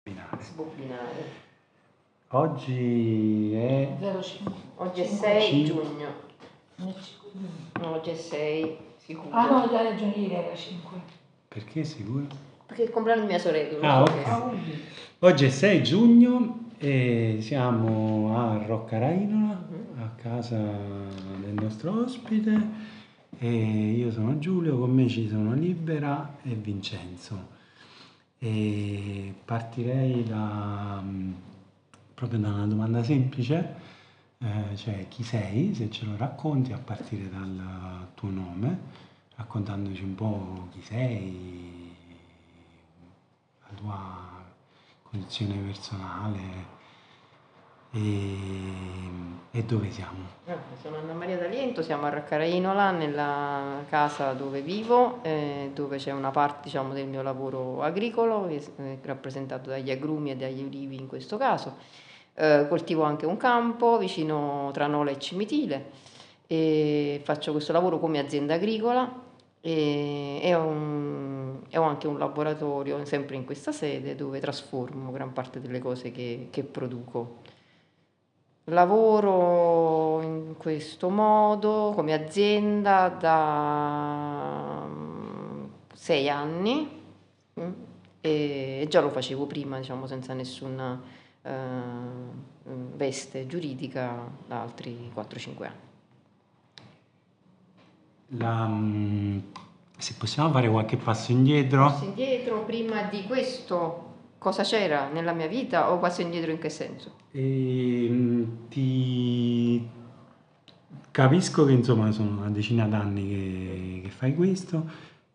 Sbobbinare. Oggi è 05. Oggi è 6 giugno. No, Oggi è 6, sicuro. ah no, hai ragione, ieri era 5. Perché sicuro? Perché è il compleanno di mia sorella. Ah, non so ok. che- Ah, quindi. Oggi è 6 giugno e siamo a Roccarainola, a casa del nostro ospite. E io sono Giulio, con me ci sono Libera e Vincenzo. E partirei proprio da una domanda semplice, cioè chi sei, se ce lo racconti a partire dal tuo nome, raccontandoci un po' chi sei, la tua condizione personale e dove siamo. Sono Anna Maria D'Aliento, siamo a Roccarainola, nella casa dove vivo, dove c'è una parte, diciamo, del mio lavoro agricolo, che è rappresentato dagli agrumi e dagli ulivi in questo caso. Coltivo anche un campo vicino tra Nola e Cimitile e faccio questo lavoro come azienda agricola e ho anche un laboratorio sempre in questa sede dove trasformo gran parte delle cose che produco. Lavoro in questo modo come azienda da 6 anni e già lo facevo prima, diciamo, senza nessuna veste giuridica da altri 4-5 anni. Se possiamo fare qualche passo indietro. Passo indietro, prima di questo, cosa c'era nella mia vita o passo indietro in che senso? Ti capisco che insomma sono una decina d'anni che fai questo.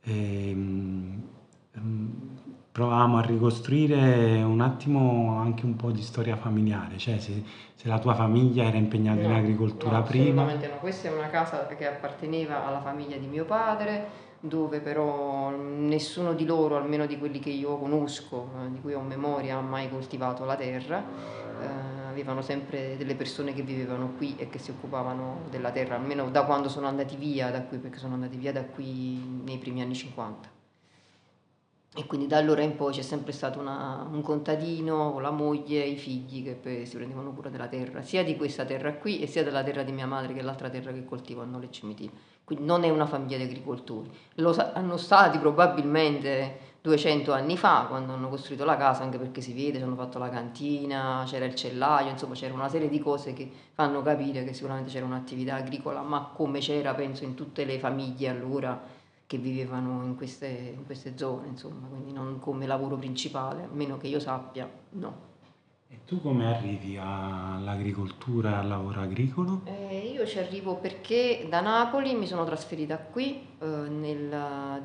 Provavamo a ricostruire un attimo anche un po' di storia familiare, cioè se la tua famiglia era impegnata in agricoltura no, prima. assolutamente no. Questa è una casa che apparteneva alla famiglia di mio padre, dove però nessuno di loro, almeno di quelli che io conosco, di cui ho memoria, ha mai coltivato la terra. Avevano sempre delle persone che vivevano qui e che si occupavano della terra, almeno da quando sono andati via da qui, perché sono andati via da qui nei primi anni 50. E quindi da allora in poi c'è sempre stato un contadino con la moglie e i figli che poi si prendevano cura della terra, sia di questa terra qui e sia della terra di mia madre, che è l'altra terra che coltivano le cimitine. Quindi non è una famiglia di agricoltori. Lo hanno stati probabilmente 200 anni fa, quando hanno costruito la casa, anche perché si vede, ci hanno fatto la cantina, c'era il cellaio, insomma c'era una serie di cose che fanno capire che sicuramente c'era un'attività agricola, ma come c'era, penso, in tutte le famiglie allora che vivevano in queste zone, insomma, quindi non come lavoro principale, a meno che io sappia, no. E tu come arrivi all'agricoltura e al lavoro agricolo? Io ci arrivo perché da Napoli mi sono trasferita qui nel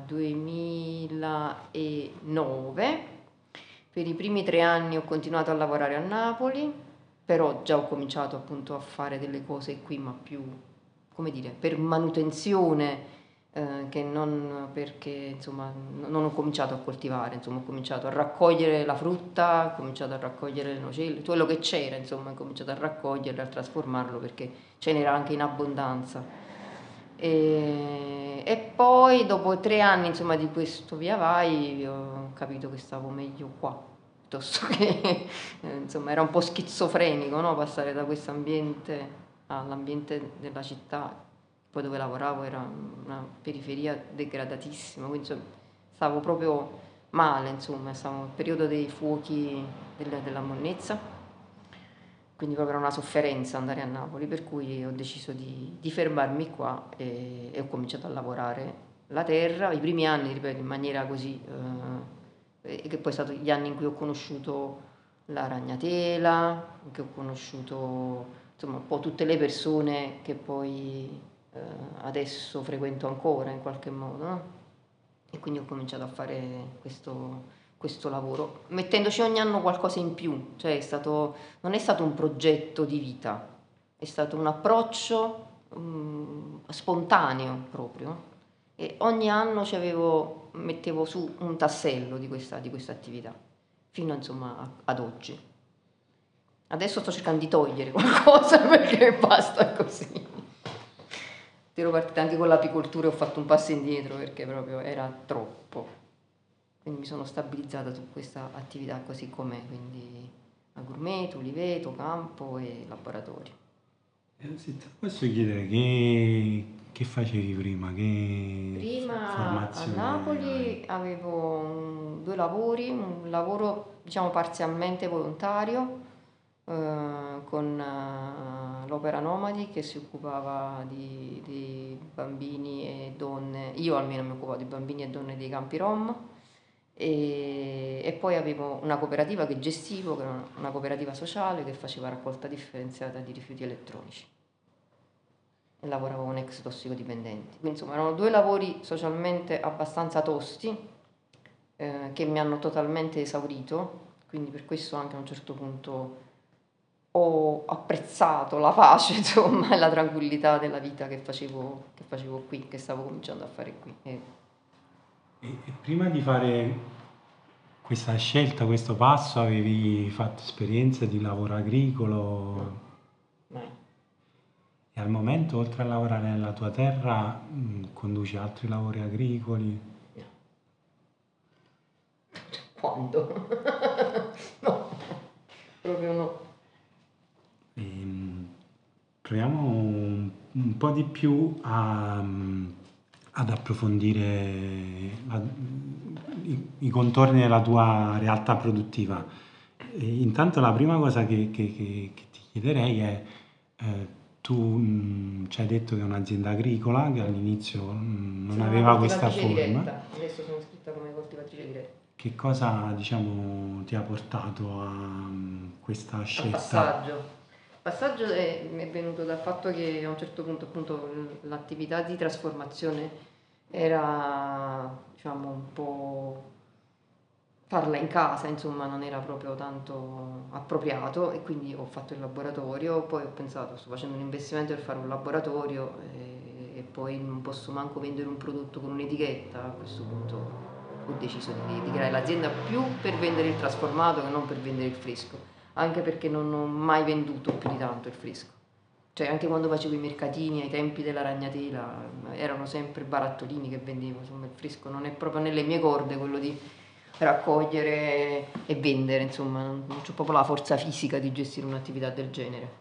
2009. Per i primi 3 anni ho continuato a lavorare a Napoli, però già ho cominciato appunto a fare delle cose qui, ma più, come dire, per manutenzione, che non perché, insomma, non ho cominciato a coltivare, insomma, ho cominciato a raccogliere la frutta, ho cominciato a raccogliere le nocelle, quello che c'era, insomma, ho cominciato a raccoglierlo, a trasformarlo perché ce n'era anche in abbondanza. E poi dopo 3 anni, insomma, di questo via vai, ho capito che stavo meglio qua, piuttosto che, insomma, era un po' schizofrenico, no? Passare da questo ambiente all'ambiente della città. Poi dove lavoravo era una periferia degradatissima, quindi insomma, stavo proprio male, insomma, stavo nel periodo dei fuochi della Monnezza, quindi proprio era una sofferenza andare a Napoli, per cui ho deciso di fermarmi qua e ho cominciato a lavorare la terra, i primi anni, ripeto, in maniera così, che poi sono stati gli anni in cui ho conosciuto la ragnatela, che ho conosciuto insomma un po' tutte le persone che poi adesso frequento ancora in qualche modo, no? E quindi ho cominciato a fare questo lavoro, mettendoci ogni anno qualcosa in più, cioè non è stato un progetto di vita, è stato un approccio spontaneo proprio, e ogni anno mettevo su un tassello di questa attività, fino insomma ad oggi. Adesso sto cercando di togliere qualcosa perché basta così. Ero partita anche con l'apicoltura e ho fatto un passo indietro perché proprio era troppo. quindi mi sono stabilizzata su questa attività così com'è, quindi agrumeto, uliveto, campo e laboratorio. Se te posso chiedere che facevi prima, che Prima a formazione Napoli hai? avevo due lavori, un lavoro diciamo parzialmente volontario con l'Opera Nomadi che si occupava di bambini e donne, io almeno mi occupavo di bambini e donne dei campi Rom e poi avevo una cooperativa che gestivo, che era una cooperativa sociale che faceva raccolta differenziata di rifiuti elettronici e lavoravo con ex tossicodipendenti. Quindi insomma erano due lavori socialmente abbastanza tosti che mi hanno totalmente esaurito, quindi per questo anche a un certo punto ho apprezzato la pace, insomma, e la tranquillità della vita che facevo qui, che stavo cominciando a fare qui. E prima di fare questa scelta, questo passo, avevi fatto esperienza di lavoro agricolo Mai. e al momento, oltre a lavorare nella tua terra, conduci altri lavori agricoli? No. Quando? No, proprio no. Proviamo un po' di più ad approfondire i contorni della tua realtà produttiva. Intanto la prima cosa che ti chiederei è, tu ci hai detto che è un'azienda agricola, che all'inizio non Sono una aveva questa coltivatrice forma. diretta, adesso sono iscritta come coltivatrice diretta. Che cosa, diciamo, ti ha portato a questa Al scelta? passaggio. Il passaggio è venuto dal fatto che a un certo punto appunto l'attività di trasformazione era diciamo un po' farla in casa, insomma non era proprio tanto appropriato e quindi ho fatto il laboratorio, poi ho pensato sto facendo un investimento per fare un laboratorio e poi non posso manco vendere un prodotto con un'etichetta, a questo punto ho deciso di creare l'azienda più per vendere il trasformato che non per vendere il fresco, anche perché non ho mai venduto più di tanto il fresco. Cioè anche quando facevo i mercatini ai tempi della ragnatela erano sempre barattolini che vendevo, insomma il fresco non è proprio nelle mie corde quello di raccogliere e vendere, insomma non c'ho proprio la forza fisica di gestire un'attività del genere.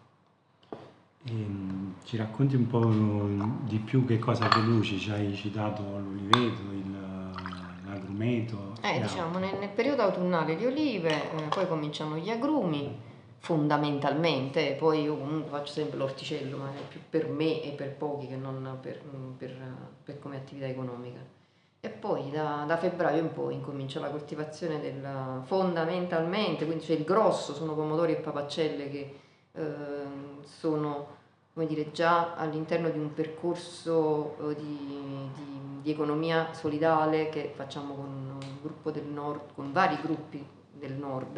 Ci racconti un po' di più che cosa produci? Ci hai citato l'uliveto, l'agrumeto e Diciamo altro. nel periodo autunnale le olive, poi cominciano gli agrumi, fondamentalmente, poi io comunque faccio sempre l'orticello, ma è più per me e per pochi che non per come attività economica. E poi da febbraio in poi incomincia la coltivazione fondamentalmente, quindi cioè il grosso sono pomodori e papaccelle che sono come dire, già all'interno di un percorso di economia solidale che facciamo con un gruppo del nord, con vari gruppi del nord,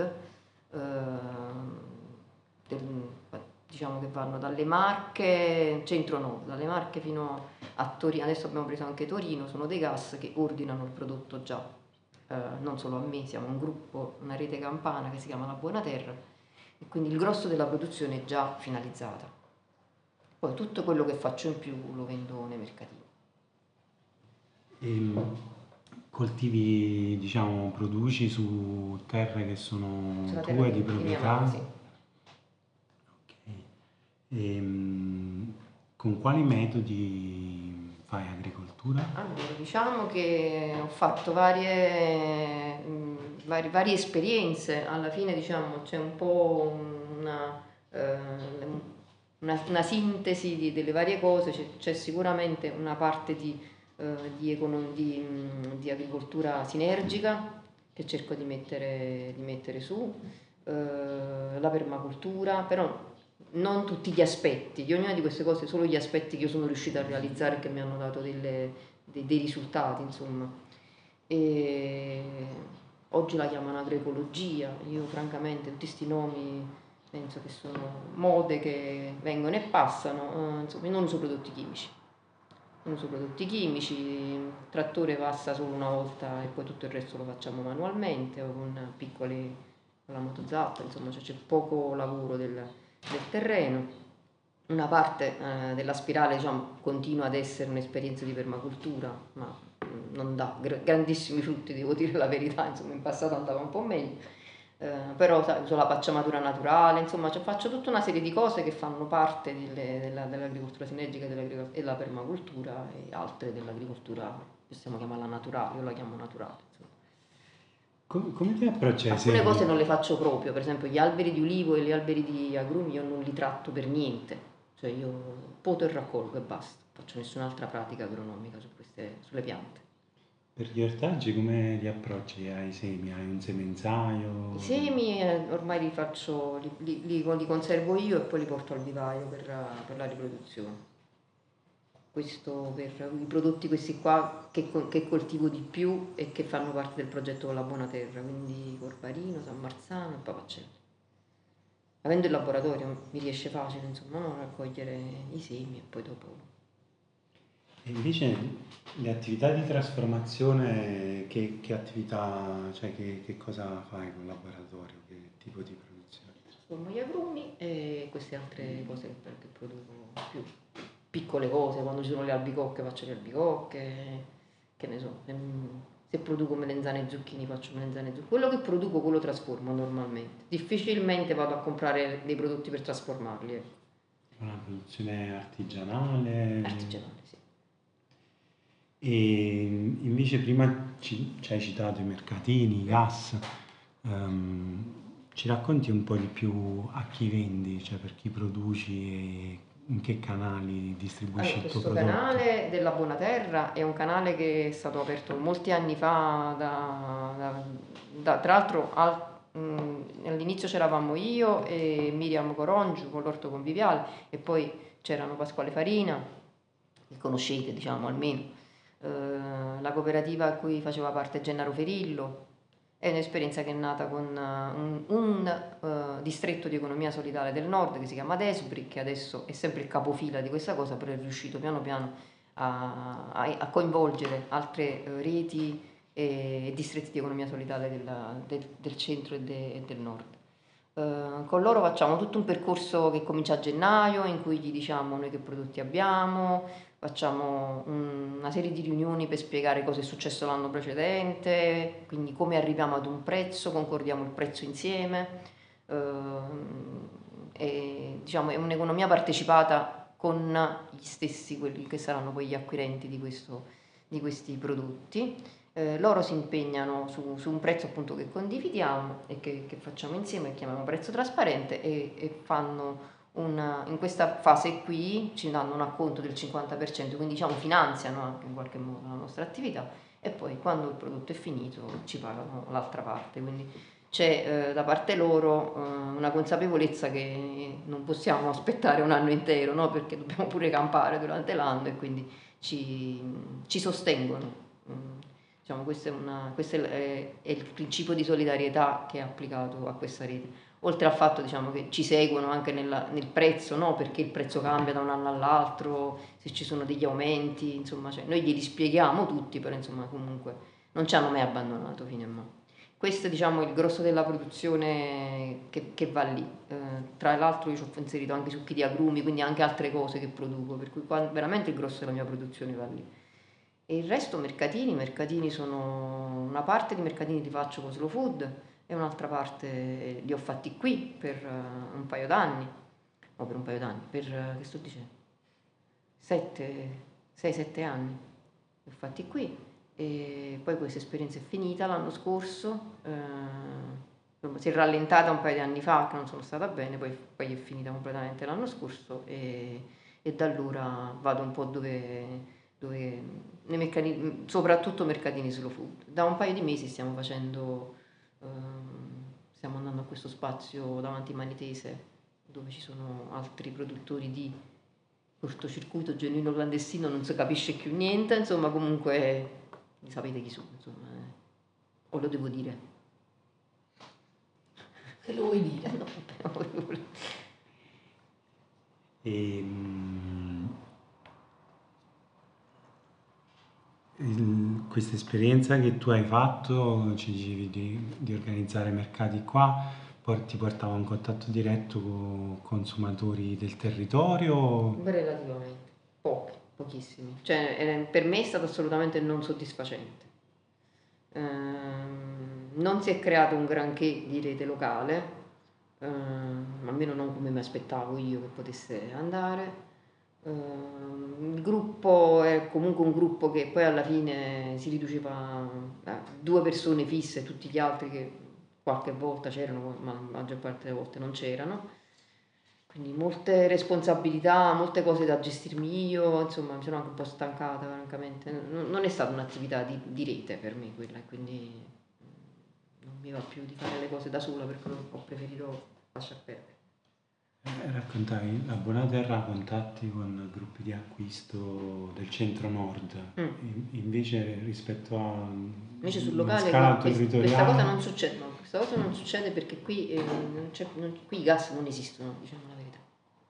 del- diciamo che vanno dalle Marche, centro-nord, dalle Marche fino a Torino, adesso abbiamo preso anche Torino, sono dei gas che ordinano il prodotto già, non solo a me, siamo un gruppo, una rete campana che si chiama La Buona Terra e quindi il grosso della produzione è già finalizzata. Poi tutto quello che faccio in più lo vendo nei mercatini. Coltivi, diciamo, produci su terre che sono Sulla terra tue di di mia madre, sì. proprietà? Ok. Con quali metodi fai agricoltura? Allora, diciamo che ho fatto varie esperienze, alla fine diciamo c'è un po' eh, una sintesi delle varie cose, c'è sicuramente una parte di agricoltura sinergica che cerco di mettere su, la permacultura, però non tutti gli aspetti, di ognuna di queste cose solo gli aspetti che io sono riuscita a realizzare e che mi hanno dato dei risultati, insomma. E oggi la chiamano agroecologia, io francamente tutti questi nomi penso che sono mode che vengono e passano, insomma io non uso prodotti chimici. Non uso prodotti chimici, il trattore passa solo una volta e poi tutto il resto lo facciamo manualmente o con la motozappa, insomma cioè c'è poco lavoro del terreno. Una parte della spirale diciamo, continua ad essere un'esperienza di permacultura, ma non dà grandissimi frutti, devo dire la verità, insomma in passato andava un po' meglio. Però sai, uso la pacciamatura naturale, insomma faccio tutta una serie di cose che fanno parte dell'agricoltura sinergica e della permacultura e altre dell'agricoltura, possiamo chiamarla naturale, io la chiamo naturale. Come ti approcci ai Alcune semi? cose non le faccio proprio, per esempio gli alberi di ulivo e gli alberi di agrumi io non li tratto per niente, cioè io poto e raccolgo e basta, faccio nessun'altra pratica agronomica sulle piante. Per gli ortaggi come ti approcci ai semi? Hai un semenzaio? I semi ormai li faccio, li conservo io e poi li porto al vivaio per la riproduzione. Questo per i prodotti questi qua che coltivo di più e che fanno parte del progetto con la Buona Terra, quindi Corparino, San Marzano e Papacello. Avendo il laboratorio mi riesce facile, insomma, no? Raccogliere i semi e poi dopo. E invece le attività di trasformazione, che attività, cioè che cosa fai col laboratorio? Che tipo di produzione? Trasformo gli agrumi e queste altre cose che produco più piccole cose, quando ci sono le albicocche faccio le albicocche, che ne so, se produco melenzane e zucchini faccio melenzane e zucchini, quello che produco quello trasformo normalmente, difficilmente vado a comprare dei prodotti per trasformarli, ecco. Una produzione artigianale? Artigianale, sì. E invece prima ci hai citato i mercatini, i gas, ci racconti un po' di più a chi vendi, cioè per chi produci e in che canali distribuisci il tuo Questo prodotto? canale della Buona Terra è un canale che è stato aperto molti anni fa tra l'altro all'inizio c'eravamo io e Miriam Corongiu con l'orto conviviale e poi c'erano Pasquale Farina, che conoscete diciamo almeno, la cooperativa a cui faceva parte Gennaro Ferillo. È un'esperienza che è nata con un distretto di economia solidale del nord che si chiama Desbri, che adesso è sempre il capofila di questa cosa, però è riuscito piano piano a coinvolgere altre reti e distretti di economia solidale del centro e del nord. Con loro facciamo tutto un percorso che comincia a gennaio, in cui gli diciamo noi che prodotti abbiamo, facciamo una serie di riunioni per spiegare cosa è successo l'anno precedente, quindi come arriviamo ad un prezzo, concordiamo il prezzo insieme. E, diciamo, è un'economia partecipata con gli stessi, quelli che saranno poi gli acquirenti di questi prodotti. Loro si impegnano su un prezzo appunto che condividiamo e che facciamo insieme, che chiamiamo prezzo trasparente e fanno in questa fase qui ci danno un acconto del 50%, quindi diciamo finanziano anche in qualche modo la nostra attività e poi quando il prodotto è finito ci pagano l'altra parte, quindi c'è da parte loro una consapevolezza che non possiamo aspettare un anno intero, no? Perché dobbiamo pure campare durante l'anno e quindi ci sostengono. Diciamo, questo è il principio di solidarietà che è applicato a questa rete. Oltre al fatto diciamo, che ci seguono anche nel prezzo, no? Perché il prezzo cambia da un anno all'altro, se ci sono degli aumenti, insomma, cioè, noi glieli spieghiamo tutti, però insomma comunque non ci hanno mai abbandonato fino a mo'. Questo diciamo, è il grosso della produzione che va lì. Tra l'altro io ci ho inserito anche succhi di agrumi, quindi anche altre cose che produco, per cui qua veramente il grosso della mia produzione va lì. E il resto mercatini sono una parte di mercatini li faccio con Slow Food e un'altra parte li ho fatti qui per un paio d'anni, o per un paio d'anni, che sto dicendo? 6-7 anni li ho fatti qui e poi questa esperienza è finita l'anno scorso, si è rallentata un paio di anni fa che non sono stata bene, poi è finita completamente l'anno scorso e da allora vado un po' dove nei mercatini, soprattutto mercatini slow food. Da un paio di mesi stiamo andando a questo spazio davanti a Manitese dove ci sono altri produttori di cortocircuito genuino clandestino, non si capisce più niente, insomma comunque sapete chi sono, insomma, o lo devo dire? Se lo vuoi dire. No, vabbè, questa esperienza che tu hai fatto, ci dicevi di organizzare mercati qua, ti portava in contatto diretto con consumatori del territorio? relativamente, pochi. pochissimi. Cioè, per me è stato assolutamente non soddisfacente. Non si è creato un granché di rete locale, almeno non come mi aspettavo io che potesse andare. Il gruppo è comunque un gruppo che poi alla fine si riduceva a 2 persone fisse, tutti gli altri che qualche volta c'erano, ma la maggior parte delle volte non c'erano. Quindi molte responsabilità, molte cose da gestirmi io, insomma mi sono anche un po' stancata francamente. Non è stata un'attività di rete per me quella, quindi non mi va più di fare le cose da sola perché ho preferito lasciar perdere. Raccontavi a Bonaterra contatti con gruppi di acquisto del centro-nord, invece rispetto a Invece sul una locale scala questa cosa territoriale. non succede, no, questa cosa non succede perché qui, qui i gas non esistono, diciamo la verità.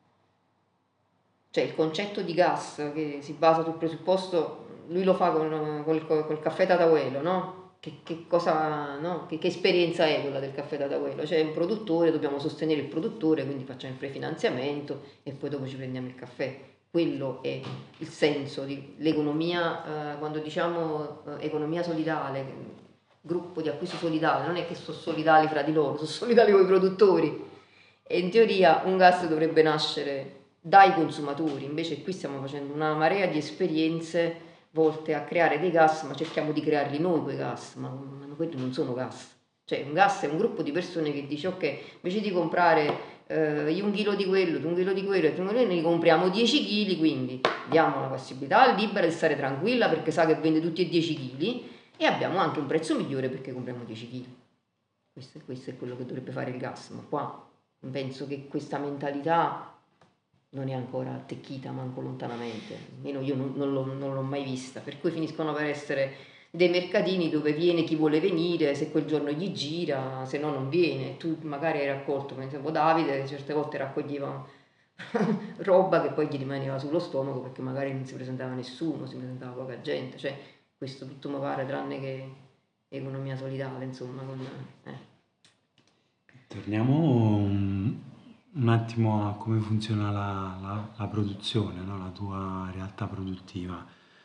Cioè il concetto di gas che si basa sul presupposto, lui lo fa col caffè Tataguelo, no? Che cosa, no? Che esperienza è quella del caffè Tataguelo? C'è un produttore, dobbiamo sostenere il produttore, quindi facciamo il prefinanziamento e poi dopo ci prendiamo il caffè. Quello è il senso dell'economia, quando diciamo economia solidale, gruppo di acquisto solidale, non è che sono solidali fra di loro, sono solidali con i produttori. E in teoria un gas dovrebbe nascere dai consumatori, invece qui stiamo facendo una marea di esperienze volte a creare dei gas, ma cerchiamo di crearli noi quei gas, ma quelli non sono gas. Cioè un gas è un gruppo di persone che dice ok, invece di comprare io 1 chilo di quello, tu 1 chilo di quello e tu 1 chilo, ne compriamo 10 kg, quindi diamo la possibilità libera di stare tranquilla perché sa che vende tutti e 10 kg e abbiamo anche un prezzo migliore perché compriamo 10 kg. Questo è quello che dovrebbe fare il gas, ma qua penso che questa mentalità non è ancora attecchita manco lontanamente, almeno io non l'ho mai vista, per cui finiscono per essere dei mercatini dove viene chi vuole venire, se quel giorno gli gira, se no non viene. Tu magari hai raccolto, per esempio Davide, che certe volte raccoglieva roba che poi gli rimaneva sullo stomaco perché magari non si presentava nessuno, si presentava poca gente, cioè questo tutto mi pare tranne che economia solidale, insomma. Torniamo un attimo a come funziona la produzione, no? La tua realtà produttiva.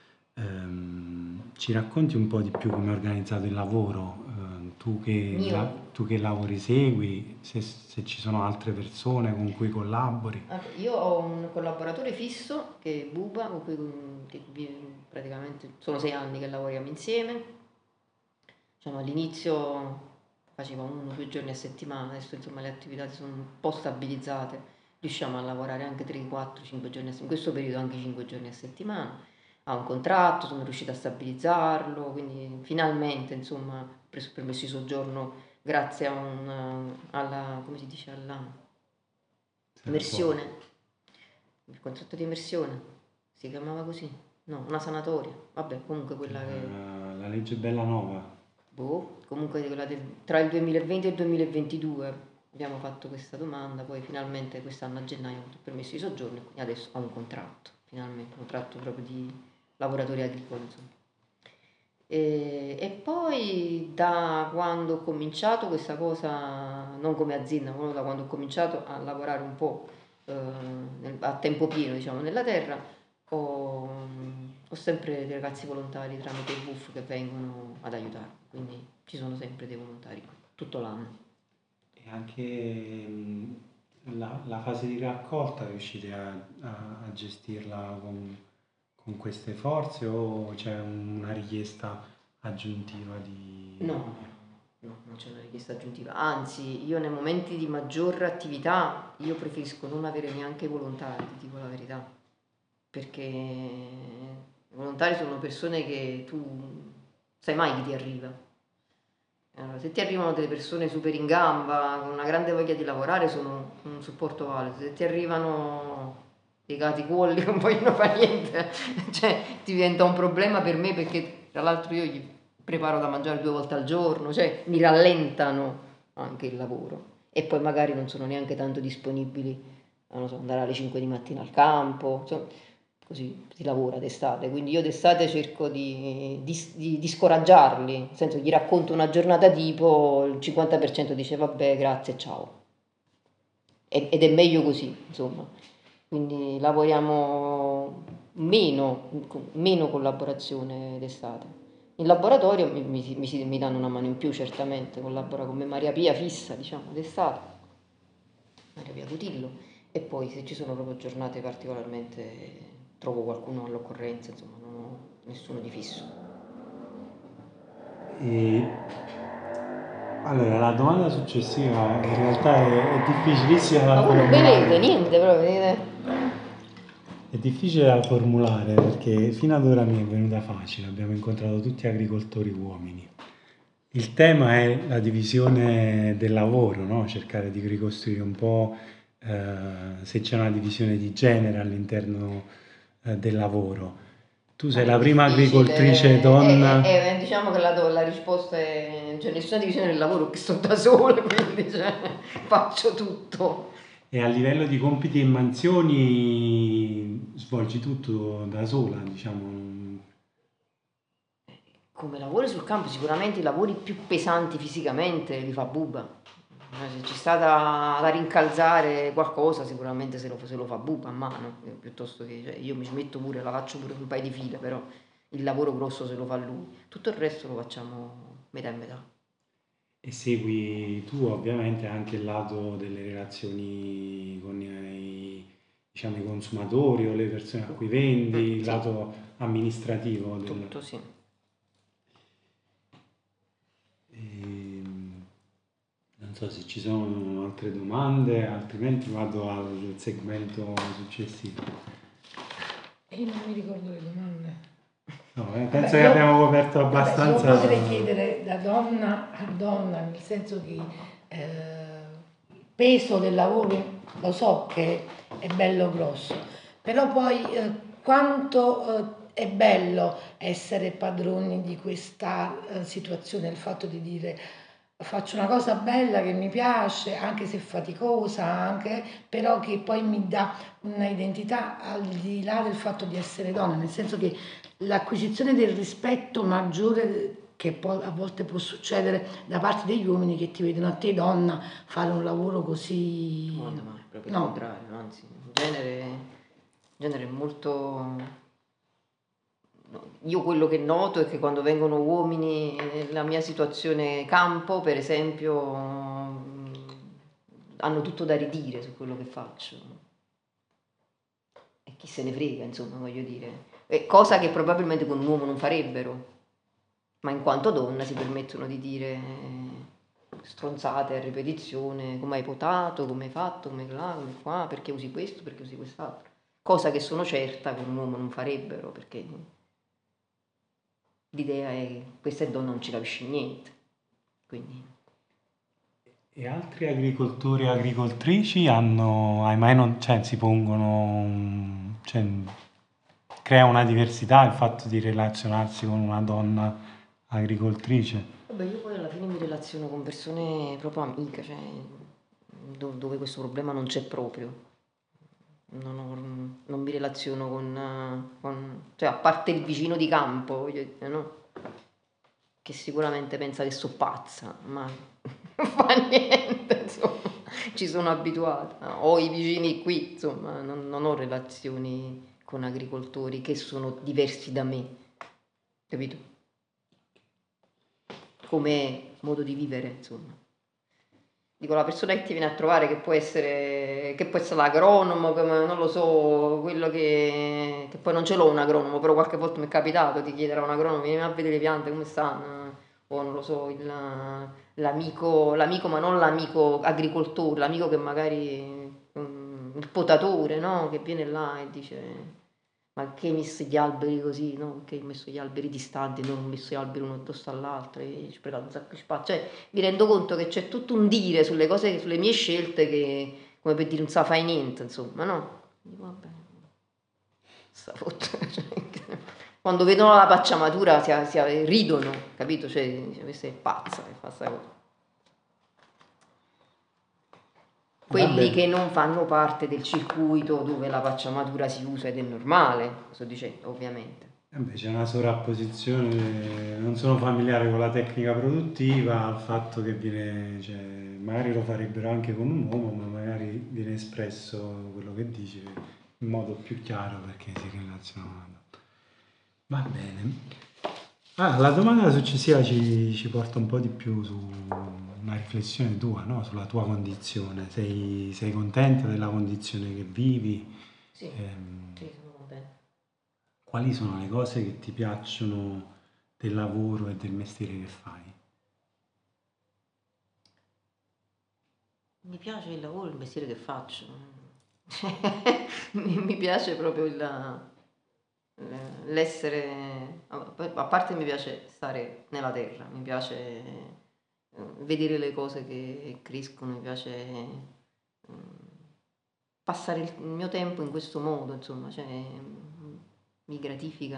Ci racconti un po' di più come è organizzato il lavoro? Tu che lavori segui, se ci sono altre persone con cui collabori? Io ho un collaboratore fisso che è Buba, con cui praticamente sono 6 anni che lavoriamo insieme. Diciamo, all'inizio faceva 1 o 2 giorni a settimana, adesso insomma le attività si sono un po' stabilizzate, riusciamo a lavorare anche 3, 4, 5 giorni a settimana, in questo periodo anche 5 giorni a settimana. Ha un contratto, sono riuscita a stabilizzarlo, quindi finalmente insomma ho preso il permesso di soggiorno grazie a alla, come si dice, alla immersione, il contratto di immersione, si chiamava così? No, una sanatoria, vabbè comunque quella che... La legge Bellanova. Comunque tra il 2020 e il 2022 abbiamo fatto questa domanda, poi finalmente quest'anno a gennaio ho avuto il permesso di soggiorno e quindi adesso ho un contratto, finalmente, un contratto proprio di lavoratori agricoli, insomma. E poi da quando ho cominciato questa cosa, non come azienda, ma da quando ho cominciato a lavorare un po' a tempo pieno, diciamo, nella terra, ho sempre dei ragazzi volontari tramite il WUF che vengono ad aiutarmi, quindi ci sono sempre dei volontari tutto l'anno. E anche la fase di raccolta riuscite a gestirla con queste forze o c'è una richiesta aggiuntiva di... No, non c'è una richiesta aggiuntiva, anzi io nei momenti di maggior attività io preferisco non avere neanche i volontari, ti dico la verità, perché i volontari sono persone che tu sai mai chi ti arriva. Allora, se ti arrivano delle persone super in gamba, con una grande voglia di lavorare, sono un supporto valido. Se ti arrivano dei gati cuolli che non vogliono fare niente, cioè diventa un problema per me perché tra l'altro io gli preparo da mangiare 2 volte al giorno, cioè mi rallentano anche il lavoro. E poi magari non sono neanche tanto disponibili, non so, andare alle 5 di mattina al campo, insomma, così si lavora d'estate, quindi io d'estate cerco di scoraggiarli, nel senso gli racconto una giornata tipo, il 50% dice vabbè grazie ciao, ed è meglio così insomma, quindi lavoriamo meno collaborazione d'estate. In laboratorio mi danno una mano in più, certamente, collabora con me Maria Pia fissa, diciamo, d'estate, Maria Pia Cutillo, e poi se ci sono proprio giornate particolarmente trovo qualcuno all'occorrenza, insomma, non ho nessuno di fisso. E allora, la domanda successiva in realtà è difficilissima da Ma voi non formulare. vedete niente proprio, vedete? È difficile da formulare perché fino ad ora mi è venuta facile, abbiamo incontrato tutti agricoltori uomini. Il tema è la divisione del lavoro, no? Cercare di ricostruire un po' se c'è una divisione di genere all'interno del lavoro. Tu sei la prima agricoltrice donna. Diciamo che la risposta è: c'è nessuna divisione del lavoro, che sto da sola, quindi faccio tutto. E a livello di compiti e mansioni svolgi tutto da sola, diciamo. Come lavori sul campo, sicuramente i lavori più pesanti fisicamente li fa Buba. Se ci sta da rincalzare qualcosa, sicuramente se lo fa Buba a mano, piuttosto che io mi ci metto pure, la faccio pure un paio di file, però il lavoro grosso se lo fa lui. Tutto il resto lo facciamo metà e metà. E segui tu ovviamente anche il lato delle relazioni con diciamo, i consumatori o le persone a cui vendi, il sì. lato amministrativo. Tutto, sì. Non so se ci sono altre domande, altrimenti vado al segmento successivo. Io non mi ricordo le domande. No, penso che abbiamo coperto abbastanza. Io potrei chiedere da donna a donna, nel senso che il peso del lavoro lo so che è bello grosso, però poi quanto è bello essere padroni di questa situazione, il fatto di dire faccio una cosa bella che mi piace, anche se faticosa, però che poi mi dà una identità al di là del fatto di essere donna, nel senso che l'acquisizione del rispetto maggiore che a volte può succedere da parte degli uomini che ti vedono a te donna fare un lavoro così. No, ma è proprio il contrario, anzi, in genere è molto. Io quello che noto è che quando vengono uomini nella mia situazione campo, per esempio, hanno tutto da ridire su quello che faccio. E chi se ne frega, insomma, voglio dire. È cosa che probabilmente con un uomo non farebbero, ma in quanto donna si permettono di dire stronzate a ripetizione, come hai potato, come hai fatto, come là, come qua, perché usi questo, perché usi quest'altro. Cosa che sono certa con un uomo non farebbero, perché l'idea è che questa donna non ci capisce niente. Quindi. E altri agricoltori e agricoltrici si pongono, crea una diversità il fatto di relazionarsi con una donna agricoltrice? Vabbè, io poi alla fine mi relaziono con persone proprio amiche, cioè dove questo problema non c'è proprio. Non mi relaziono cioè a parte il vicino di campo, voglio dire, no? Che sicuramente pensa che so pazza, ma non fa niente, insomma, ci sono abituata. Ho i vicini qui, insomma, non ho relazioni con agricoltori che sono diversi da me, capito? Come modo di vivere, insomma. Dico, la persona che ti viene a trovare che può essere l'agronomo, non lo so, quello che poi non ce l'ho un agronomo, però qualche volta mi è capitato di chiedere a un agronomo: vieni a vedere le piante come stanno, o non lo so, l'amico, ma non l'amico agricoltore, l'amico che magari il potatore, no? Che viene là e dice: ma che hai messo gli alberi così, no? Che hai messo gli alberi distanti, non ho messo gli alberi uno addosso all'altro, e ci ho preso un sacco di spazio. Cioè, mi rendo conto che c'è tutto un dire sulle cose, sulle mie scelte, che, come per dire, non sa fai niente, insomma, no? Dico, vabbè, sta quando vedono la pacciamatura ridono, capito? Cioè, questa è pazza che fa sta cosa. Quelli che non fanno parte del circuito dove la pacciamatura si usa ed è normale, sto dicendo, ovviamente. C'è una sovrapposizione, non sono familiare con la tecnica produttiva, al fatto che magari lo farebbero anche con un uomo, ma magari viene espresso quello che dice in modo più chiaro perché si relazionano. Va bene. La domanda successiva ci porta un po' di più su una riflessione tua, no? Sulla tua condizione. Sei contenta della condizione che vivi? Sì, sì, sono contenta. Quali sono le cose che ti piacciono del lavoro e del mestiere che fai? Mi piace il lavoro, il mestiere che faccio. Mi piace proprio l'essere, a parte mi piace stare nella terra, mi piace vedere le cose che crescono, mi piace passare il mio tempo in questo modo, insomma, cioè, mi gratifica,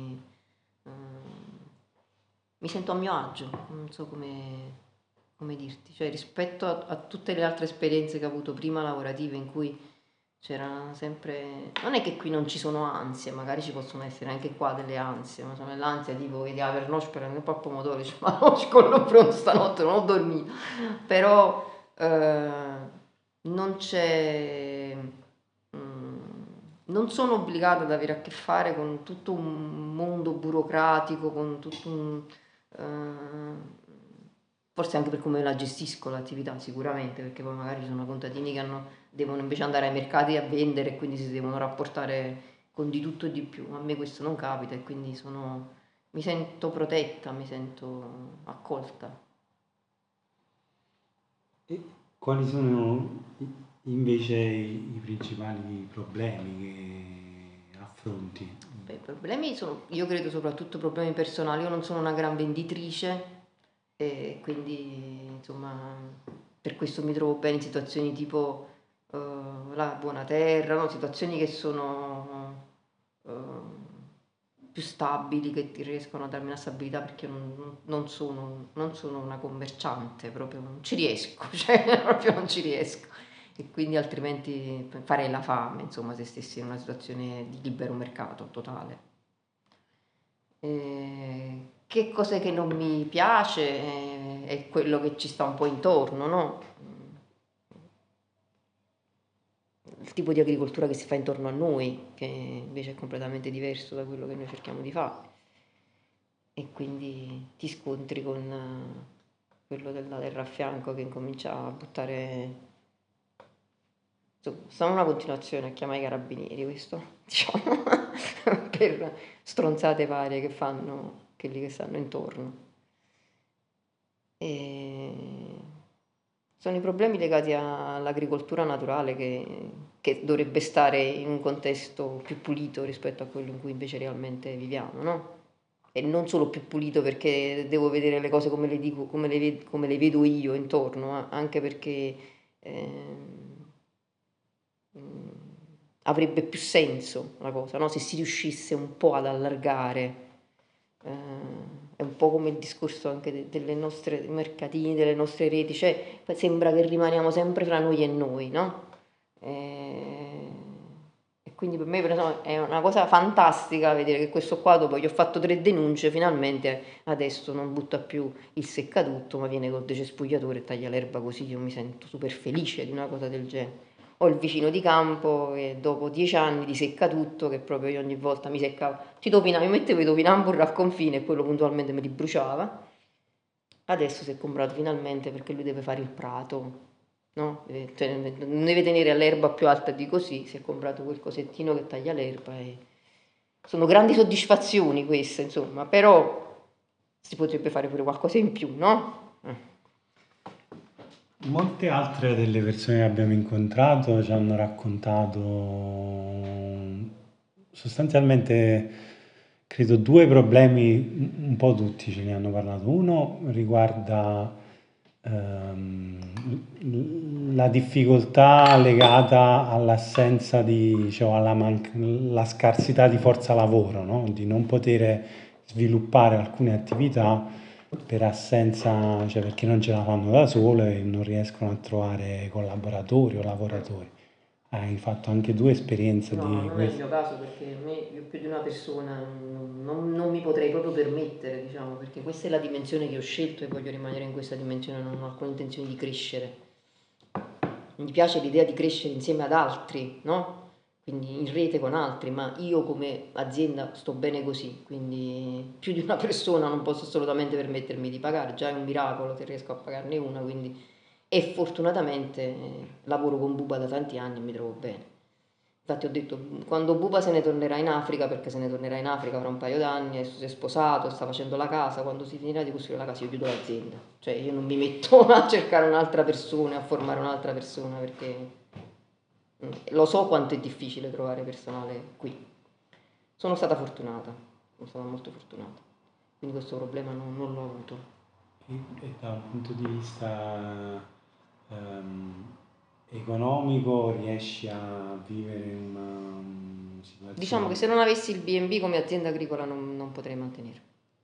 mi sento a mio agio, non so come dirti, cioè rispetto a tutte le altre esperienze che ho avuto prima lavorative in cui c'era sempre, non è che qui non ci sono ansie, magari ci possono essere anche qua delle ansie, ma insomma l'ansia tipo vedi per non sperare un po' a pomodoro, dici, ma no, con lo pronto stanotte non ho dormito, però non c'è, non sono obbligata ad avere a che fare con tutto un mondo burocratico, con tutto un, forse anche per come la gestisco l'attività sicuramente, perché poi magari ci sono contadini che devono invece andare ai mercati a vendere e quindi si devono rapportare con di tutto e di più. A me questo non capita e quindi mi sento protetta, mi sento accolta. E quali sono invece i principali problemi che affronti? Beh, i problemi sono, io credo soprattutto problemi personali, io non sono una gran venditrice e quindi insomma per questo mi trovo bene in situazioni tipo la buona terra, no? Situazioni che sono più stabili, che ti riescono a darmi una stabilità perché non sono una commerciante, proprio non ci riesco, cioè proprio non ci riesco. E quindi altrimenti farei la fame, insomma, se stessi in una situazione di libero mercato totale. Che cos'è che non mi piace è quello che ci sta un po' intorno, no? Il tipo di agricoltura che si fa intorno a noi, che invece è completamente diverso da quello che noi cerchiamo di fare. E quindi ti scontri con quello della terra a fianco che incomincia a buttare. Sono una continuazione a chiamare i carabinieri, questo, diciamo, per stronzate varie che fanno quelli che stanno intorno. E sono i problemi legati all'agricoltura naturale che dovrebbe stare in un contesto più pulito rispetto a quello in cui invece realmente viviamo, no? E non solo più pulito perché devo vedere le cose come le dico, come le vedo io intorno, ma anche perché avrebbe più senso la cosa, no? Se si riuscisse un po' ad allargare. È un po' come il discorso anche delle nostre mercatini, delle nostre reti, cioè sembra che rimaniamo sempre fra noi e noi, no? E quindi per me per esempio, è una cosa fantastica vedere che questo qua dopo gli ho fatto 3 denunce, finalmente adesso non butta più il seccatutto, ma viene col decespugliatore e taglia l'erba, così io mi sento super felice di una cosa del genere. Ho il vicino di campo che dopo 10 anni di seccatutto, che proprio io ogni volta mi seccava, mi mettevo i topinamburi al confine e quello puntualmente me li bruciava. Adesso si è comprato finalmente perché lui deve fare il prato, no? Cioè, non deve tenere l'erba più alta di così, si è comprato quel cosettino che taglia l'erba e sono grandi soddisfazioni queste, insomma, però si potrebbe fare pure qualcosa in più, no? Molte altre delle persone che abbiamo incontrato ci hanno raccontato sostanzialmente, credo, 2 problemi, un po' tutti ce ne hanno parlato. Uno riguarda la difficoltà legata all'assenza di, cioè alla scarsità di forza lavoro, no? Di non poter sviluppare alcune attività per assenza, cioè perché non ce la fanno da sole e non riescono a trovare collaboratori o lavoratori. Hai fatto anche 2 esperienze No, di non è il questo. mio caso perché io più di una persona non mi potrei proprio permettere, diciamo, perché questa è la dimensione che ho scelto e voglio rimanere in questa dimensione, non ho alcuna intenzione di crescere. Mi piace l'idea di crescere insieme ad altri, no? quindi in rete con altri, ma io come azienda sto bene così, quindi più di una persona non posso assolutamente permettermi di pagare, già è un miracolo se riesco a pagarne una, quindi e fortunatamente lavoro con Buba da tanti anni e mi trovo bene. Infatti ho detto, quando Buba se ne tornerà in Africa, perché se ne tornerà in Africa fra un paio d'anni, adesso si è sposato, sta facendo la casa, quando si finirà di costruire la casa io chiudo l'azienda. Cioè io non mi metto a cercare un'altra persona, a formare un'altra persona, perché lo so quanto è difficile trovare personale qui. Sono stata fortunata, sono stata molto fortunata, quindi questo problema non l'ho avuto. E dal punto di vista economico riesci a vivere una situazione? Diciamo che se non avessi il B&B come azienda agricola non potrei mantenere.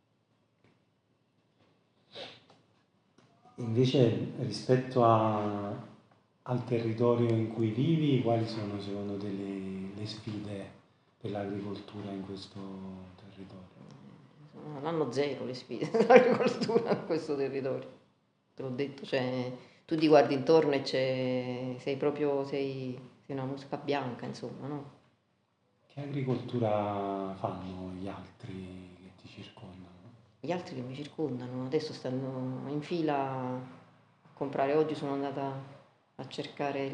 Invece rispetto al territorio in cui vivi, quali sono secondo te le sfide per l'agricoltura in questo territorio? L'anno zero le sfide dell'agricoltura in questo territorio. Te l'ho detto, cioè, tu ti guardi intorno e sei una mosca bianca, insomma, no? Che agricoltura fanno gli altri che ti circondano? Gli altri che mi circondano adesso stanno in fila a comprare. Oggi sono andata a cercare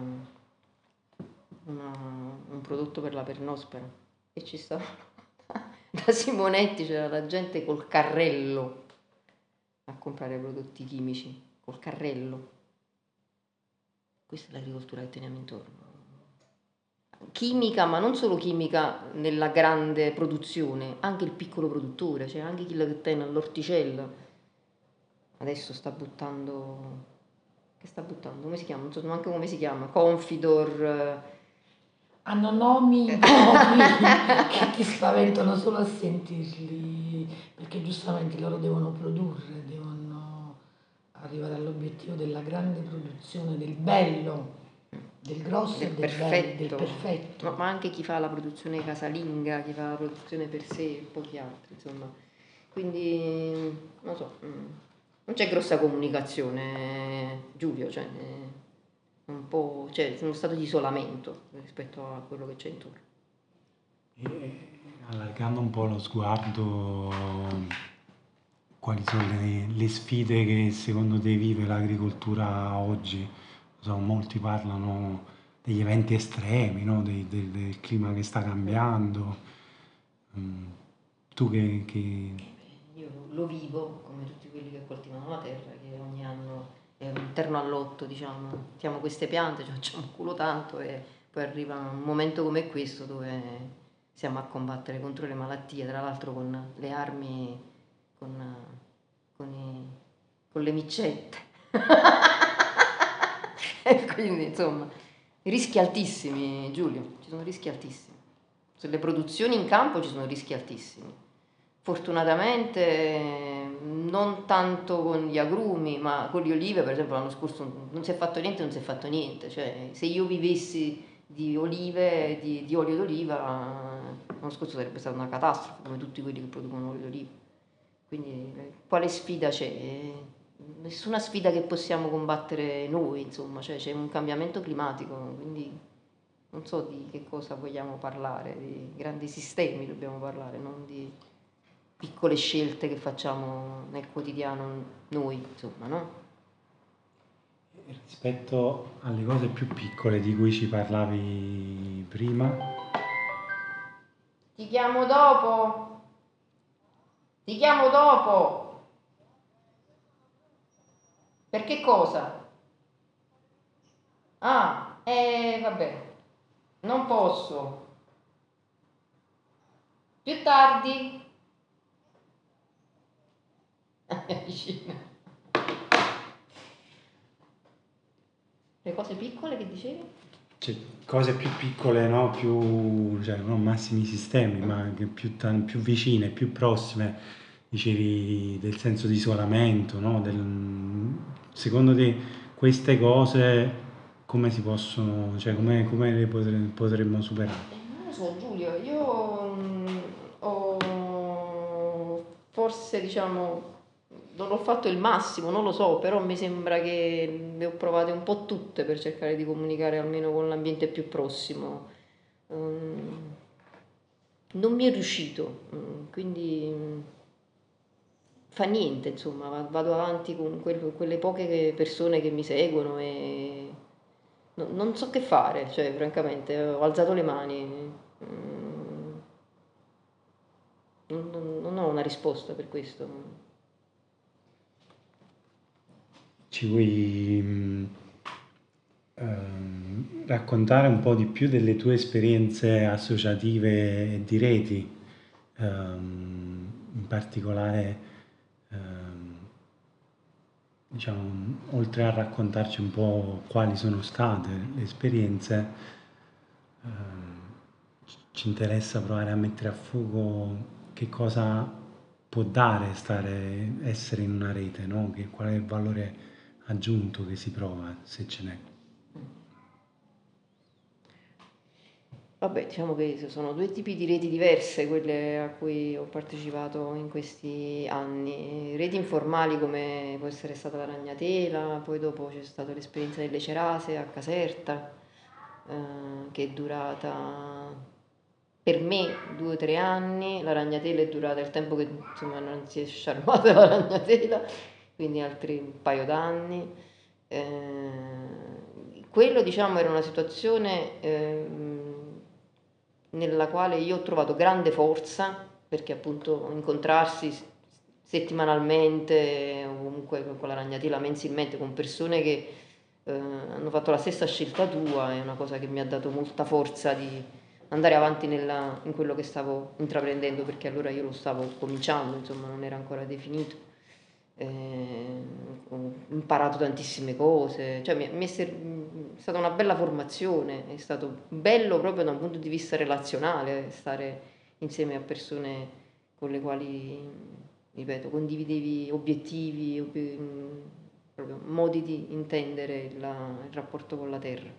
un prodotto per la peronospera e ci stava da Simonetti, c'era la gente col carrello a comprare prodotti chimici, col carrello. Questa è l'agricoltura che teniamo intorno. Chimica, ma non solo chimica nella grande produzione, anche il piccolo produttore, cioè anche chi che tiene all'orticella. Adesso sta buttando. Che sta buttando? Come si chiama? Non so neanche come si chiama. Confidor. Hanno nomi impropri che ti spaventano solo a sentirli, perché giustamente loro devono produrre, devono arrivare all'obiettivo della grande produzione, del bello, del grosso e del bello, del perfetto. Ma anche chi fa la produzione casalinga, chi fa la produzione per sé e pochi altri, insomma. Quindi, non so, non c'è grossa comunicazione, Giulio, cioè un po', cioè, sono stato di isolamento rispetto a quello che c'è intorno. E allargando un po' lo sguardo, quali sono le sfide che secondo te vive l'agricoltura oggi? Molti parlano degli eventi estremi, no? Del clima che sta cambiando. Tu che... Io lo vivo come tutti quelli che coltivano la terra, che ogni anno è un terno all'otto, diciamo, mettiamo queste piante, ci facciamo un culo tanto e poi arriva un momento come questo dove siamo a combattere contro le malattie, tra l'altro con le armi, con le micette. E quindi, insomma, rischi altissimi, Giulio, ci sono rischi altissimi. Sulle produzioni in campo ci sono rischi altissimi. Fortunatamente non tanto con gli agrumi, ma con le olive, per esempio l'anno scorso non si è fatto niente, non si è fatto niente. Cioè, se io vivessi di olive, di olio d'oliva, l'anno scorso sarebbe stata una catastrofe, come tutti quelli che producono olio d'oliva. Quindi quale sfida c'è? Nessuna sfida che possiamo combattere noi, insomma, cioè c'è un cambiamento climatico, quindi non so di che cosa vogliamo parlare, di grandi sistemi dobbiamo parlare, non di piccole scelte che facciamo nel quotidiano noi, insomma, no? Rispetto alle cose più piccole di cui ci parlavi prima, Ti chiamo dopo! Ti chiamo dopo! Per che cosa? Ah, vabbè, non posso. Più tardi. Vicina. Le cose piccole che dicevi? cioè, cose più piccole, no? Più, cioè, non massimi sistemi, ma che più vicine, più prossime, dicevi del senso di isolamento, no? Secondo te queste cose come si possono, cioè come le potremmo superare? Non lo so, Giulio, io ho forse, diciamo, non ho fatto il massimo, non lo so, però mi sembra che le ho provate un po' tutte per cercare di comunicare almeno con l'ambiente più prossimo. non mi è riuscito, quindi fa niente, insomma, vado avanti con quelle poche persone che mi seguono e non so che fare, cioè francamente ho alzato le mani, non ho una risposta per questo. Ci vuoi raccontare un po' di più delle tue esperienze associative e di reti, in particolare, diciamo, oltre a raccontarci un po' quali sono state le esperienze, ci interessa provare a mettere a fuoco che cosa può dare essere in una rete, no? Qual è il valore aggiunto che si prova, se ce n'è. Vabbè, diciamo che sono due tipi di reti diverse quelle a cui ho partecipato in questi anni. Reti informali come può essere stata la Ragnatela, poi dopo c'è stata l'esperienza delle Cerase a Caserta, che è durata per me 2 o 3 anni, la Ragnatela è durata il tempo che insomma non si è sciarmata la Ragnatela, quindi altri un paio d'anni. Quello diciamo era una situazione nella quale io ho trovato grande forza, perché appunto incontrarsi settimanalmente o comunque con la Ragnatela mensilmente con persone che hanno fatto la stessa scelta tua è una cosa che mi ha dato molta forza di andare avanti in quello che stavo intraprendendo, perché allora io lo stavo cominciando, insomma non era ancora definito. Ho imparato tantissime cose, cioè è stata una bella formazione, è stato bello proprio da un punto di vista relazionale stare insieme a persone con le quali, ripeto, condividevi obiettivi, proprio modi di intendere il rapporto con la terra.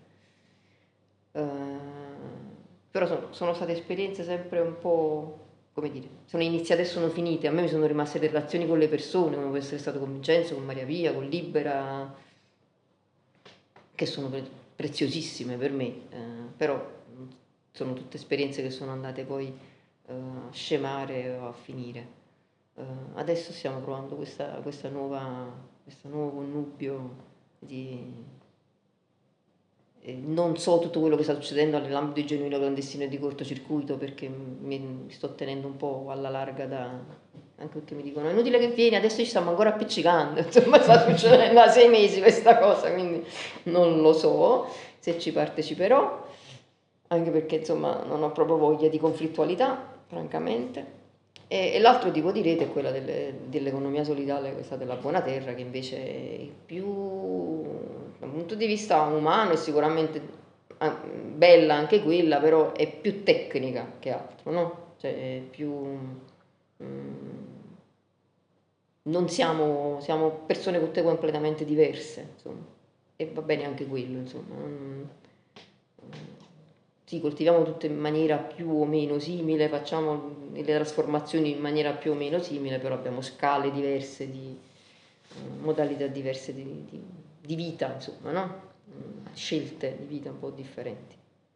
Però sono state esperienze sempre un po', come dire, sono iniziate e sono finite. A me mi sono rimaste le relazioni con le persone, come può essere stato con Vincenzo, con Maria Pia, con Libera, che sono preziosissime per me, però sono tutte esperienze che sono andate poi a scemare o a finire. Adesso stiamo provando questo nuovo connubio di non so tutto quello che sta succedendo nell'ambito di genuino clandestino e di cortocircuito, perché mi sto tenendo un po' alla larga anche perché mi dicono è inutile che vieni, adesso ci stiamo ancora appiccicando, insomma sta succedendo da 6 mesi questa cosa, quindi non lo so se ci parteciperò, anche perché insomma non ho proprio voglia di conflittualità, francamente. E l'altro tipo di rete è quella dell'economia solidale, questa della buona terra, che invece è più, dal punto di vista umano, è sicuramente bella anche quella, però è più tecnica che altro, no? Cioè è più... non siamo persone tutte completamente diverse, insomma, e va bene anche quello, insomma. Sì, coltiviamo tutto in maniera più o meno simile, facciamo le trasformazioni in maniera più o meno simile, però abbiamo scale diverse modalità diverse di vita, insomma, no? Scelte di vita un po' differenti.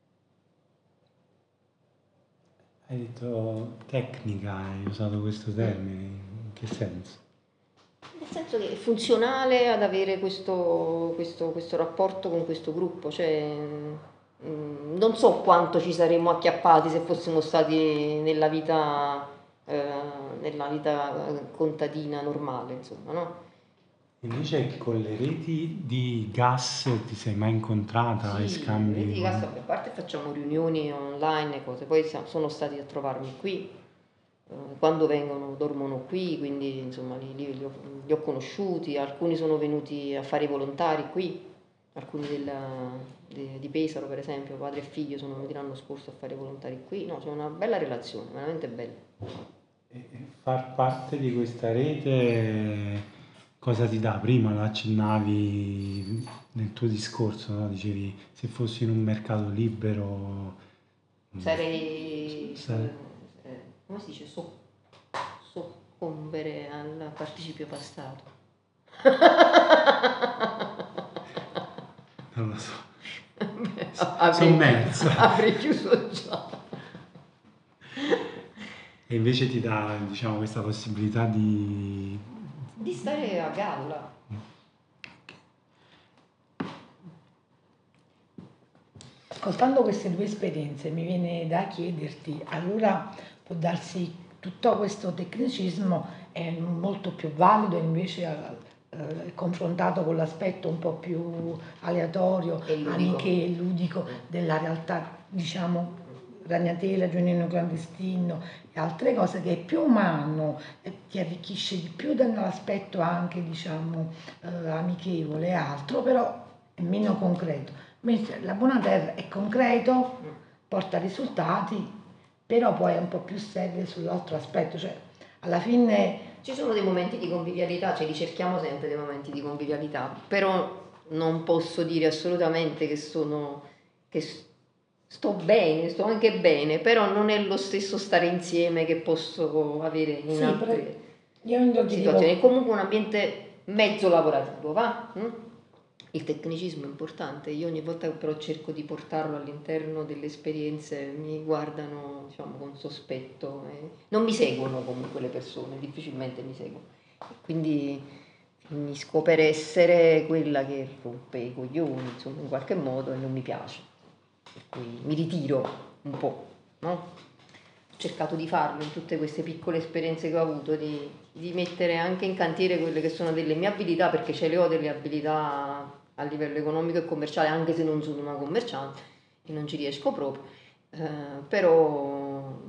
Hai detto tecnica, hai usato questo termine, in che senso? Nel senso che è funzionale ad avere questo rapporto con questo gruppo, cioè non so quanto ci saremmo acchiappati se fossimo stati eh, nella vita contadina normale, insomma, no? Invece con le reti di gas ti sei mai incontrata e Sì, vedi, scambi? a parte facciamo riunioni online e cose, poi sono stati a trovarmi qui, quando vengono dormono qui, quindi insomma li ho conosciuti, alcuni sono venuti a fare i volontari qui, alcuni di Pesaro per esempio, padre e figlio sono venuti l'anno scorso a fare i volontari qui, no, c'è una bella relazione, veramente bella. E far parte di questa rete cosa ti dà? Prima lo accennavi nel tuo discorso, no? Dicevi se fossi in un mercato libero Sarei, sa- come si dice, soccombere al participio passato. non lo so. sommersa. Avrei chiuso già. E invece ti dà, diciamo, questa possibilità di stare a galla. Ascoltando queste due esperienze mi viene da chiederti, allora può darsi tutto questo tecnicismo è molto più valido invece confrontato con l'aspetto un po' più aleatorio, E ludico. anche ludico della realtà, diciamo, ragnatela, giornalino clandestino e altre cose che è più umano, ti arricchisce di più dall'aspetto anche, diciamo, amichevole e altro, però è meno concreto. Mentre la buona terra è concreto, porta risultati, però poi è un po' più serio sull'altro aspetto, cioè alla fine Ci sono dei momenti di convivialità, ce li cerchiamo sempre dei momenti di convivialità, però non posso dire assolutamente che sto bene, sto anche bene, però non è lo stesso stare insieme che posso avere in sì, altre io ti situazioni. È dico, comunque un ambiente mezzo lavorativo, va? Il tecnicismo è importante, io ogni volta che però cerco di portarlo all'interno delle esperienze mi guardano, diciamo, con sospetto, non mi seguono comunque le persone, difficilmente mi seguono, quindi finisco per essere quella che rompe i coglioni, insomma, in qualche modo, e non mi piace, per cui mi ritiro un po', no? Ho cercato di farlo in tutte queste piccole esperienze che ho avuto, di mettere anche in cantiere quelle che sono delle mie abilità, perché ce le ho delle abilità a livello economico e commerciale, anche se non sono una commerciante e non ci riesco proprio, però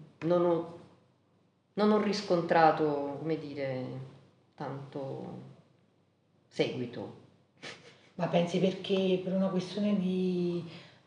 non ho riscontrato, come dire, tanto seguito. ma pensi perché per una questione di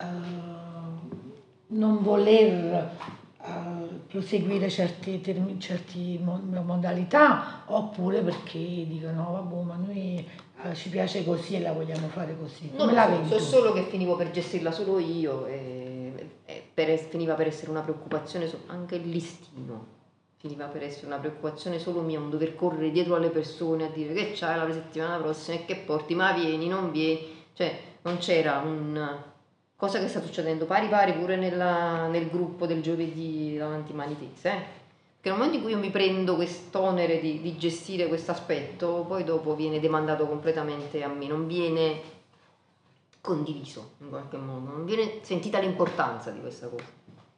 non voler proseguire certi modalità oppure perché dicono vabbè ma noi ci piace così e la vogliamo fare così, Non come lo la so, vedi so tu? solo che finivo per gestirla solo io finiva per essere una preoccupazione, anche il listino finiva per essere una preoccupazione solo mia, un dover correre dietro alle persone a dire che c'hai la settimana prossima e che porti, ma vieni, non vieni, cioè non c'era cosa che sta succedendo pari pari pure nel gruppo del giovedì davanti Manitese, che nel momento in cui io mi prendo quest'onere di gestire questo aspetto, poi dopo viene demandato completamente a me, non viene condiviso in qualche modo, non viene sentita l'importanza di questa cosa.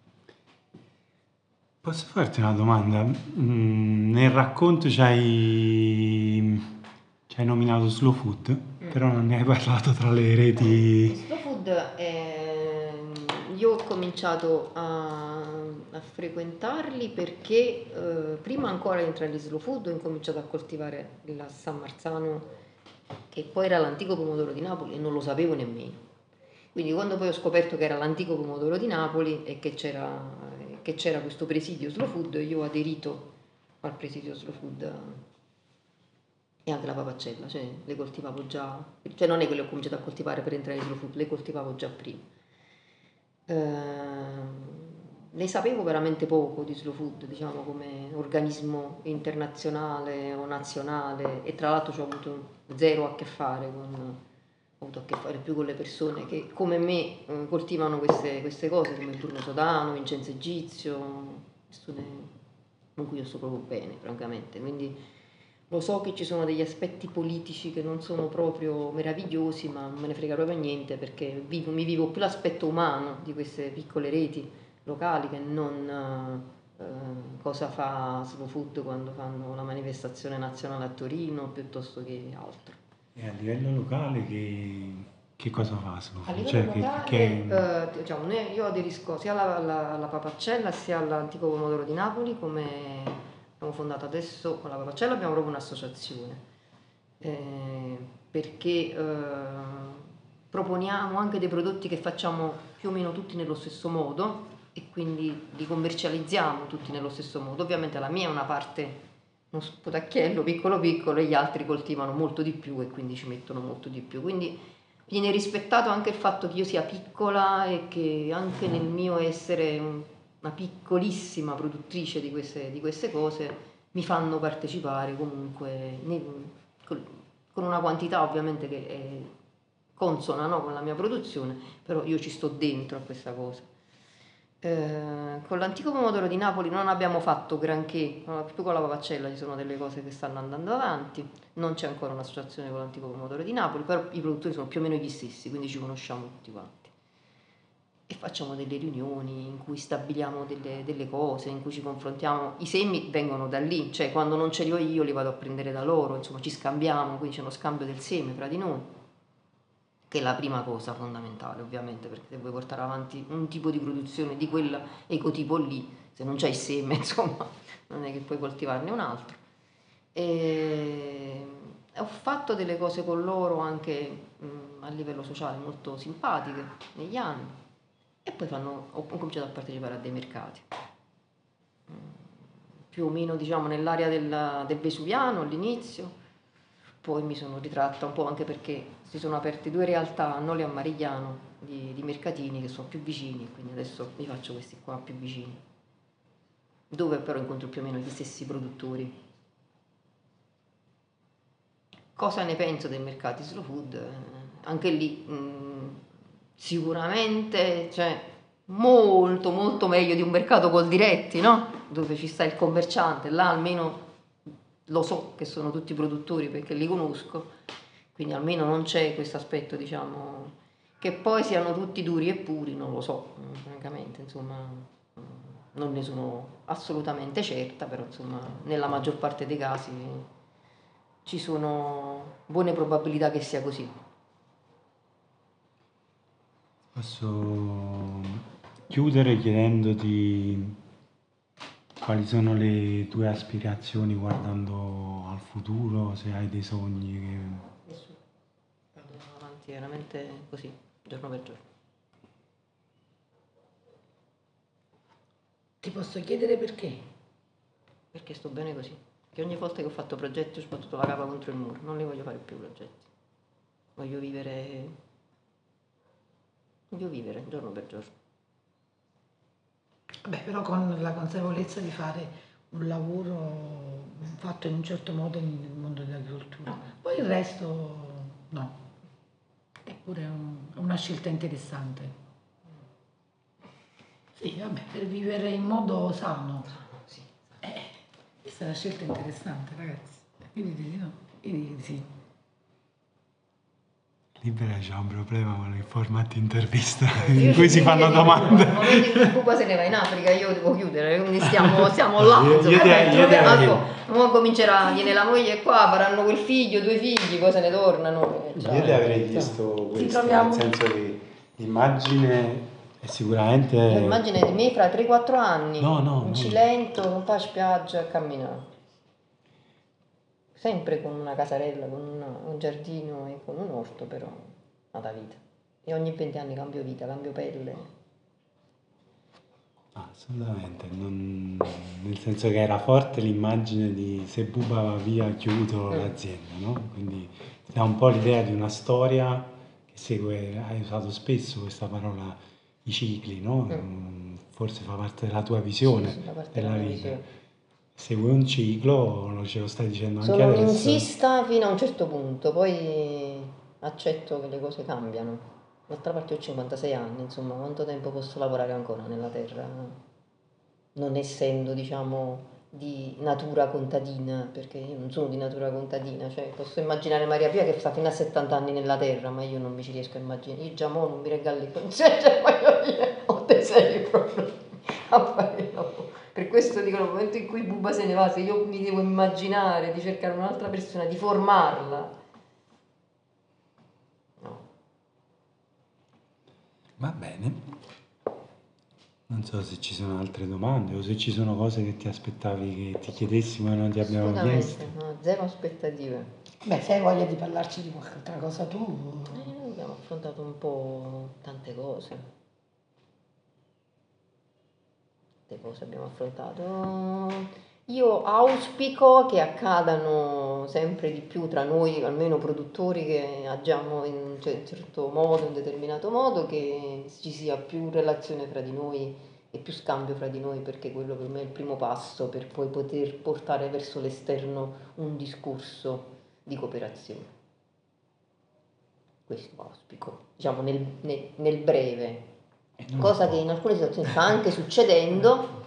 Posso farti una domanda? Nel racconto ci hai nominato Slow Food, però non ne hai parlato tra le reti. Slow food, io ho cominciato a frequentarli perché prima ancora di entrare in slow food ho incominciato a coltivare il San Marzano, che poi era l'antico pomodoro di Napoli e non lo sapevo nemmeno. Quindi quando poi ho scoperto che era l'antico pomodoro di Napoli e che c'era questo presidio slow food, io ho aderito al presidio slow food e anche la papacella, cioè le coltivavo già, cioè non è che le ho cominciato a coltivare per entrare in slow food, le coltivavo già prima. Ne sapevo veramente poco di slow food, diciamo, come organismo internazionale o nazionale, e tra l'altro ci ho avuto zero a che fare ho avuto a che fare più con le persone che come me coltivano queste cose, come Bruno Sodano, Vincenzo Egizio, persone con cui io sto proprio bene, francamente, quindi lo so che ci sono degli aspetti politici che non sono proprio meravigliosi, ma non me ne frega proprio niente, perché mi vivo più l'aspetto umano di queste piccole reti locali che non cosa fa Slow Food quando fanno la manifestazione nazionale a Torino piuttosto che altro. E a livello locale che cosa fa Slow A Food? livello Cioè, locale, diciamo, io aderisco sia alla Papacella sia all'antico pomodoro di Napoli, come abbiamo fondato adesso con la Papacella, abbiamo proprio un'associazione, perché proponiamo anche dei prodotti che facciamo più o meno tutti nello stesso modo e quindi li commercializziamo tutti nello stesso modo. Ovviamente la mia è una parte, uno sputacchiello piccolo piccolo, e gli altri coltivano molto di più e quindi ci mettono molto di più. Quindi viene rispettato anche il fatto che io sia piccola e che anche nel mio essere una piccolissima produttrice di queste cose mi fanno partecipare comunque con una quantità ovviamente che consona, no, con la mia produzione, però io ci sto dentro a questa cosa. Con l'antico pomodoro di Napoli non abbiamo fatto granché, più con la Pavaccella ci sono delle cose che stanno andando avanti, non c'è ancora un'associazione con l'antico pomodoro di Napoli, però i produttori sono più o meno gli stessi, quindi ci conosciamo tutti quanti. E facciamo delle riunioni in cui stabiliamo delle cose, in cui ci confrontiamo. I semi vengono da lì, cioè quando non ce li ho io li vado a prendere da loro, insomma ci scambiamo, quindi c'è uno scambio del seme fra di noi, che è la prima cosa fondamentale ovviamente, perché se vuoi portare avanti un tipo di produzione di quell'ecotipo lì, se non c'hai il seme insomma non è che puoi coltivarne un altro. E ho fatto delle cose con loro anche a livello sociale molto simpatiche negli anni. E poi ho cominciato a partecipare a dei mercati, più o meno diciamo nell'area del Vesuviano all'inizio, poi mi sono ritratta un po' anche perché si sono aperte 2 realtà a Noli e a Marigliano di mercatini che sono più vicini, quindi adesso mi faccio questi qua più vicini, dove però incontro più o meno gli stessi produttori. Cosa ne penso dei mercati slow food? Anche lì sicuramente, cioè, molto molto meglio di un mercato col diretti, no? Dove ci sta il commerciante, là almeno lo so che sono tutti produttori perché li conosco, quindi almeno non c'è questo aspetto, diciamo, che poi siano tutti duri e puri, non lo so, francamente, insomma, non ne sono assolutamente certa, però insomma, nella maggior parte dei casi ci sono buone probabilità che sia così. Posso chiudere chiedendoti quali sono le tue aspirazioni guardando al futuro, se hai dei sogni Nessuno. Vado avanti veramente così, giorno per giorno. Ti posso chiedere perché? Perché sto bene così. Che ogni volta che ho fatto progetti ho sbattuto la capa contro il muro. Non li voglio fare più progetti. Voglio vivere giorno per giorno. Beh, però con la consapevolezza di fare un lavoro fatto in un certo modo nel mondo dell'agricoltura. Poi il resto no. Eppure è una scelta interessante. Sì, vabbè, per vivere in modo sano. Sì. Questa è una scelta interessante, ragazzi. Io direi di no. Io direi di sì. Libera c'è un problema con i format intervista in cui si fanno domande. Nel momento in cui Cuba se ne va in Africa io devo chiudere, quindi stiamo là. Ora viene la moglie qua, faranno quel figlio, 2 figli, poi se ne tornano. Io ti avrei chiesto questo, nel senso che l'immagine è sicuramente... L'immagine di me fra 3-4 anni, in no. Cilento, con la spiaggia, a camminare. Sempre con una casarella, con un giardino e con un orto, però nata vita. E ogni 20 anni cambio vita, cambio pelle. Assolutamente, nel senso che era forte l'immagine di se Buba va via chiudo l'azienda, no? Quindi ti dà un po' l'idea di una storia che segue, hai usato spesso questa parola, i cicli, no? Forse fa parte della tua visione Sì, fa parte della della mia vita. visione. Segue un ciclo, ce lo stai dicendo anche Sono adesso. insista fino a un certo punto, poi accetto che le cose cambiano. D'altra parte ho 56 anni, insomma, quanto tempo posso lavorare ancora nella terra? Non essendo, diciamo, di natura contadina, perché io non sono di natura contadina, cioè posso immaginare Maria Pia che sta fino a 70 anni nella terra, ma io non mi ci riesco a immaginare. Io già mo non mi regali con cioè voglio dire, ho dei seri problemi a fare lavoro. Per questo dico, nel momento in cui Buba se ne va, se io mi devo immaginare di cercare un'altra persona, di formarla, no. Va bene. Non so se ci sono altre domande o se ci sono cose che ti aspettavi che ti chiedessimo e non ti abbiamo chiesto. No, zero aspettative. Beh, se hai voglia di parlarci di qualche altra cosa tu... Noi abbiamo affrontato un po' tante cose. Tante cose abbiamo affrontato. Io auspico che accadano sempre di più tra noi, almeno produttori che agiamo in un certo modo, in un determinato modo, che ci sia più relazione fra di noi e più scambio fra di noi, perché quello per me è il primo passo per poi poter portare verso l'esterno un discorso di cooperazione. questo auspico, diciamo nel breve, non cosa è che in poco. alcune situazioni sta anche succedendo,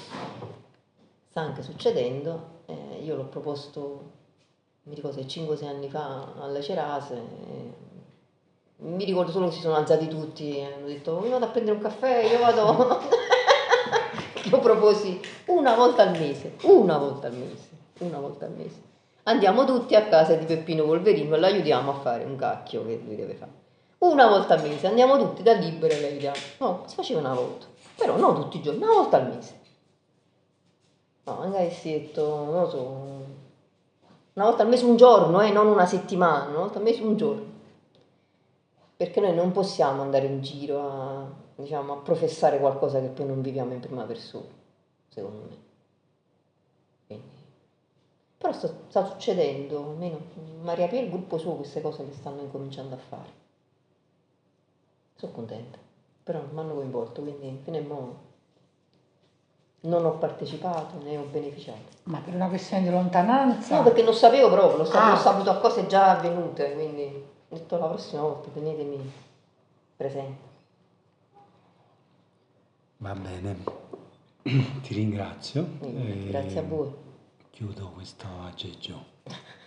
io l'ho proposto, mi ricordo 5-6 anni fa alla Cerase, mi ricordo solo che si sono alzati tutti e hanno detto io vado a prendere un caffè, io vado... Lo proposi una volta al mese, una volta al mese. Andiamo tutti a casa di Peppino Polverino e l'aiutiamo a fare un cacchio che lui deve fare. Una volta al mese, andiamo tutti da libero e l'aiutiamo. No, si faceva una volta, però non tutti i giorni, una volta al mese. No, magari si è detto, non lo so, una volta al mese un giorno, non una settimana, una volta al mese un giorno. Perché noi non possiamo andare in giro a professare qualcosa che poi non viviamo in prima persona, secondo me. Quindi. Però sta succedendo, almeno Maria Pia e il gruppo suo queste cose le stanno incominciando a fare. Sono contenta, però non mi hanno coinvolto, quindi fino a mo' non ho partecipato né ho beneficiato. Ma per una questione di lontananza? No, perché non sapevo proprio, l'ho saputo a cose già avvenute, quindi ho detto la prossima volta tenetemi presente. Va bene, ti ringrazio. Grazie a voi. Chiudo questo aggeggio.